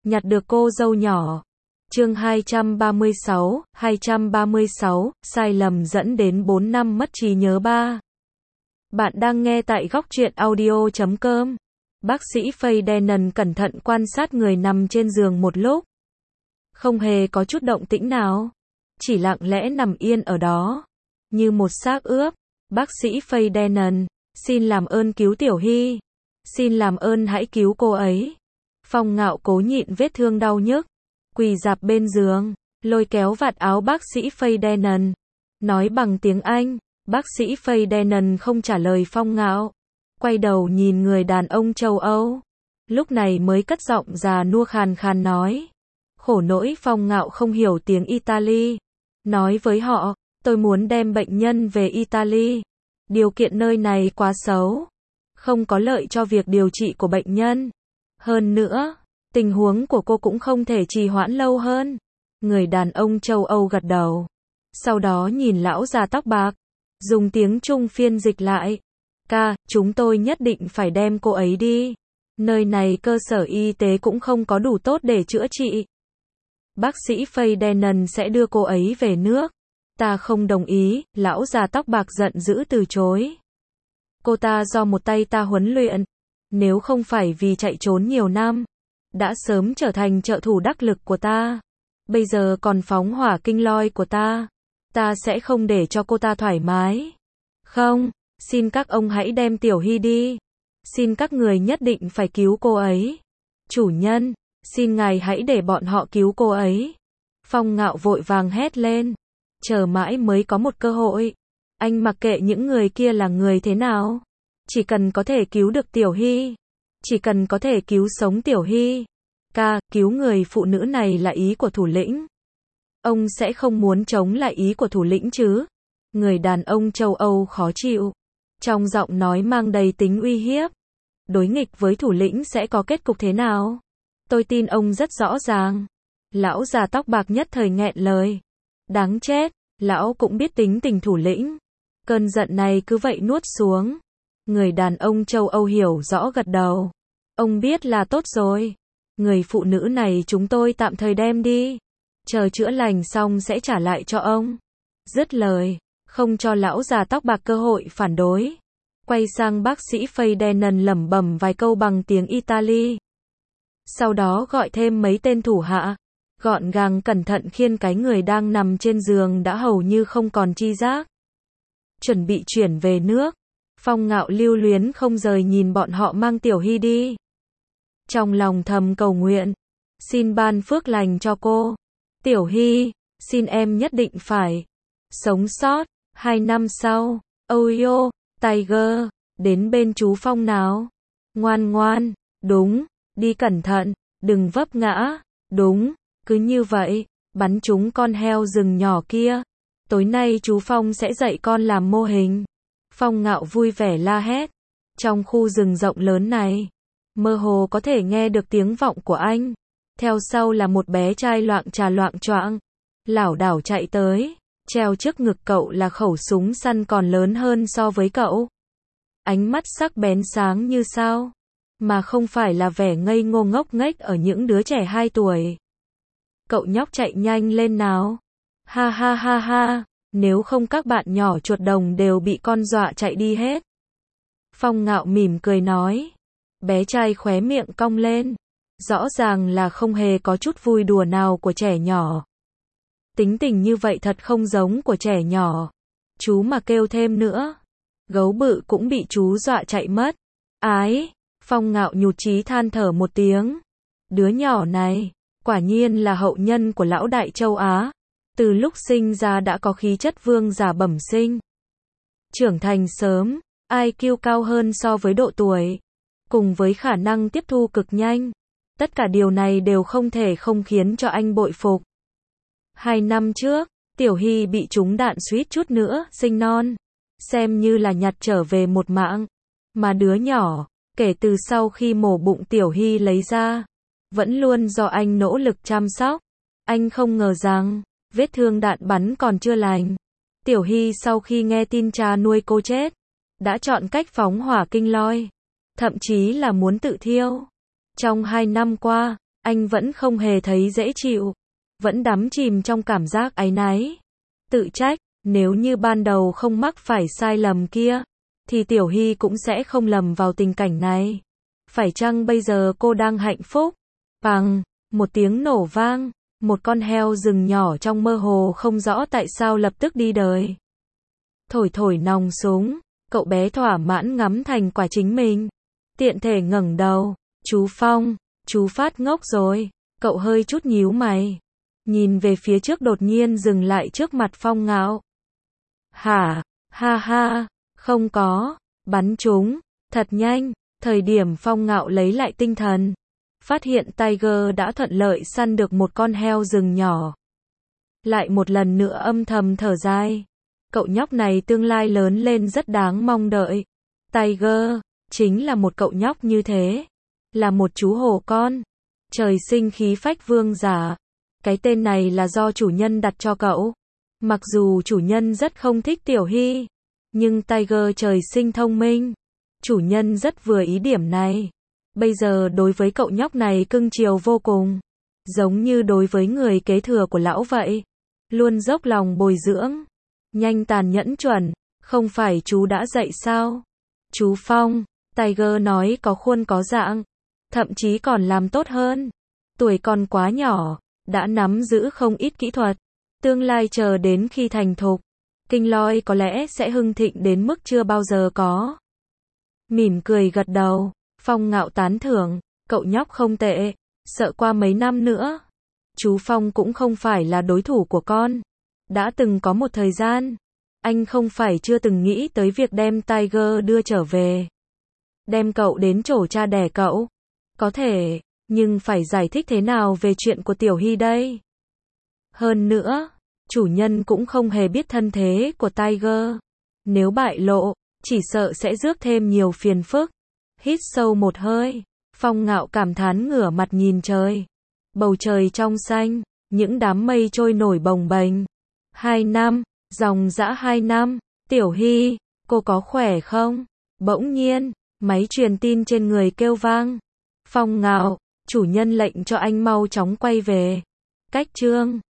nhặt được cô dâu nhỏ. Chương 236, sai lầm dẫn đến 4 năm mất trí nhớ 3. Bạn đang nghe tại góc truyện audio.com. Bác sĩ Faye Dennen cẩn thận quan sát người nằm trên giường một lúc. Không hề có chút động tĩnh nào. Chỉ lặng lẽ nằm yên ở đó. Như một xác ướp. Bác sĩ Faye Dennen, xin làm ơn cứu Tiểu Hy. Xin làm ơn hãy cứu cô ấy. Phong Ngạo cố nhịn vết thương đau nhức. Quỳ rạp bên giường, lôi kéo vạt áo bác sĩ Faye Dennen. Nói bằng tiếng Anh, bác sĩ Faye Dennen không trả lời Phong Ngạo. Quay đầu nhìn người đàn ông châu Âu. Lúc này mới cất giọng già nua khàn khàn nói. Khổ nỗi Phong Ngạo không hiểu tiếng Italy. Nói với họ, tôi muốn đem bệnh nhân về Italy. Điều kiện nơi này quá xấu. Không có lợi cho việc điều trị của bệnh nhân. Hơn nữa, tình huống của cô cũng không thể trì hoãn lâu hơn. Người đàn ông châu Âu gật đầu. Sau đó nhìn lão già tóc bạc. Dùng tiếng Trung phiên dịch lại. Ca, chúng tôi nhất định phải đem cô ấy đi. Nơi này cơ sở y tế cũng không có đủ tốt để chữa trị. Bác sĩ Faye Dennen sẽ đưa cô ấy về nước. Ta không đồng ý, lão già tóc bạc giận dữ từ chối. Cô ta do một tay ta huấn luyện. Nếu không phải vì chạy trốn nhiều năm, đã sớm trở thành trợ thủ đắc lực của ta. Bây giờ còn phóng hỏa kinh lôi của ta. Ta sẽ không để cho cô ta thoải mái. Không, xin các ông hãy đem Tiểu Hy đi. Xin các người nhất định phải cứu cô ấy. Chủ nhân, xin ngài hãy để bọn họ cứu cô ấy. Phong Ngạo vội vàng hét lên. Chờ mãi mới có một cơ hội. Anh mặc kệ những người kia là người thế nào. Chỉ cần có thể cứu được Tiểu Hy. Chỉ cần có thể cứu sống Tiểu Hy. Ca, cứu người phụ nữ này là ý của thủ lĩnh. Ông sẽ không muốn chống lại ý của thủ lĩnh chứ? Người đàn ông châu Âu khó chịu. Trong giọng nói mang đầy tính uy hiếp. Đối nghịch với thủ lĩnh sẽ có kết cục thế nào? Tôi tin ông rất rõ ràng. Lão già tóc bạc nhất thời nghẹn lời. Đáng chết, lão cũng biết tính tình thủ lĩnh. Cơn giận này cứ vậy nuốt xuống. Người đàn ông châu Âu hiểu rõ gật đầu. Ông biết là tốt rồi. Người phụ nữ này chúng tôi tạm thời đem đi. Chờ chữa lành xong sẽ trả lại cho ông. Dứt lời, không cho lão già tóc bạc cơ hội phản đối. Quay sang bác sĩ Faye Dennen lẩm bẩm vài câu bằng tiếng Italy. Sau đó gọi thêm mấy tên thủ hạ. Gọn gàng cẩn thận khiêng cái người đang nằm trên giường đã hầu như không còn tri giác. Chuẩn bị chuyển về nước. Phong Ngạo lưu luyến không rời nhìn bọn họ mang Tiểu Hy đi. Trong lòng thầm cầu nguyện. Xin ban phước lành cho cô. Tiểu Hy, xin em nhất định phải sống sót. 2 năm sau, Oyo, Tiger, đến bên chú Phong nào. Ngoan ngoan, đúng, đi cẩn thận, đừng vấp ngã, đúng, cứ như vậy, bắn trúng con heo rừng nhỏ kia. Tối nay chú Phong sẽ dạy con làm mô hình. Phong Ngạo vui vẻ la hét. Trong khu rừng rộng lớn này, mơ hồ có thể nghe được tiếng vọng của anh. Theo sau là một bé trai loạng trà loạng choạng, lảo đảo chạy tới, treo trước ngực cậu là khẩu súng săn còn lớn hơn so với cậu. Ánh mắt sắc bén sáng như sao, mà không phải là vẻ ngây ngô ngốc nghếch ở những đứa trẻ 2 tuổi. Cậu nhóc chạy nhanh lên nào. Ha ha ha ha, nếu không các bạn nhỏ chuột đồng đều bị con dọa chạy đi hết. Phong Ngạo mỉm cười nói. Bé trai khóe miệng cong lên. Rõ ràng là không hề có chút vui đùa nào của trẻ nhỏ. Tính tình như vậy thật không giống của trẻ nhỏ. Chú mà kêu thêm nữa, gấu bự cũng bị chú dọa chạy mất. Ái, Phong Ngạo nhụt chí than thở một tiếng. Đứa nhỏ này, quả nhiên là hậu nhân của lão đại châu Á. Từ lúc sinh ra đã có khí chất vương giả bẩm sinh. Trưởng thành sớm, IQ cao hơn so với độ tuổi. Cùng với khả năng tiếp thu cực nhanh. Tất cả điều này đều không thể không khiến cho anh bội phục. 2 năm trước, Tiểu Hy bị trúng đạn suýt chút nữa sinh non. Xem như là nhặt trở về một mạng. Mà đứa nhỏ, kể từ sau khi mổ bụng Tiểu Hy lấy ra, vẫn luôn do anh nỗ lực chăm sóc. Anh không ngờ rằng, vết thương đạn bắn còn chưa lành. Tiểu Hy sau khi nghe tin cha nuôi cô chết, đã chọn cách phóng hỏa kinh lôi. Thậm chí là muốn tự thiêu. Trong 2 năm qua, Anh vẫn không hề thấy dễ chịu, vẫn đắm chìm trong cảm giác áy náy, tự trách, nếu như ban đầu không mắc phải sai lầm kia, thì Tiểu Hy cũng sẽ không lầm vào tình cảnh này. Phải chăng bây giờ cô đang hạnh phúc? Bằng, một tiếng nổ vang, một con heo rừng nhỏ trong mơ hồ không rõ tại sao lập tức đi đời. Thổi thổi nòng súng, cậu bé thỏa mãn ngắm thành quả chính mình. Tiện thể ngẩng đầu, chú Phong, chú phát ngốc rồi, cậu hơi chút nhíu mày. Nhìn về phía trước đột nhiên dừng lại trước mặt Phong Ngạo. Hả, ha ha, không có, bắn chúng, thật nhanh, thời điểm Phong Ngạo lấy lại tinh thần. Phát hiện Tiger đã thuận lợi săn được một con heo rừng nhỏ. Lại một lần nữa âm thầm thở dài. Cậu nhóc này tương lai lớn lên rất đáng mong đợi. Tiger, chính là một cậu nhóc như thế. Là một chú hổ con. Trời sinh khí phách vương giả. Cái tên này là do chủ nhân đặt cho cậu. Mặc dù chủ nhân rất không thích Tiểu Hy. Nhưng Tiger trời sinh thông minh. Chủ nhân rất vừa ý điểm này. Bây giờ đối với cậu nhóc này cưng chiều vô cùng. Giống như đối với người kế thừa của lão vậy. Luôn dốc lòng bồi dưỡng. Nhanh tàn nhẫn chuẩn. Không phải chú đã dạy sao? Chú Phong, Tiger nói có khuôn có dạng. Thậm chí còn làm tốt hơn. Tuổi còn quá nhỏ. Đã nắm giữ không ít kỹ thuật. Tương lai chờ đến khi thành thục. Kinh Loi có lẽ sẽ hưng thịnh đến mức chưa bao giờ có. Mỉm cười gật đầu. Phong Ngạo tán thưởng, cậu nhóc không tệ, sợ qua mấy năm nữa. Chú Phong cũng không phải là đối thủ của con. Đã từng có một thời gian, anh không phải chưa từng nghĩ tới việc đem Tiger đưa trở về. Đem cậu đến chỗ cha đẻ cậu. Có thể, nhưng phải giải thích thế nào về chuyện của Tiểu Hy đây? Hơn nữa, chủ nhân cũng không hề biết thân thế của Tiger. Nếu bại lộ, chỉ sợ sẽ rước thêm nhiều phiền phức. Hít sâu một hơi, Phong Ngạo cảm thán ngửa mặt nhìn trời. Bầu trời trong xanh, những đám mây trôi nổi bồng bềnh. 2 năm, dòng dã 2 năm, Tiểu Hy, cô có khỏe không? Bỗng nhiên, máy truyền tin trên người kêu vang. Phong Ngạo, chủ nhân lệnh cho anh mau chóng quay về. Cách chương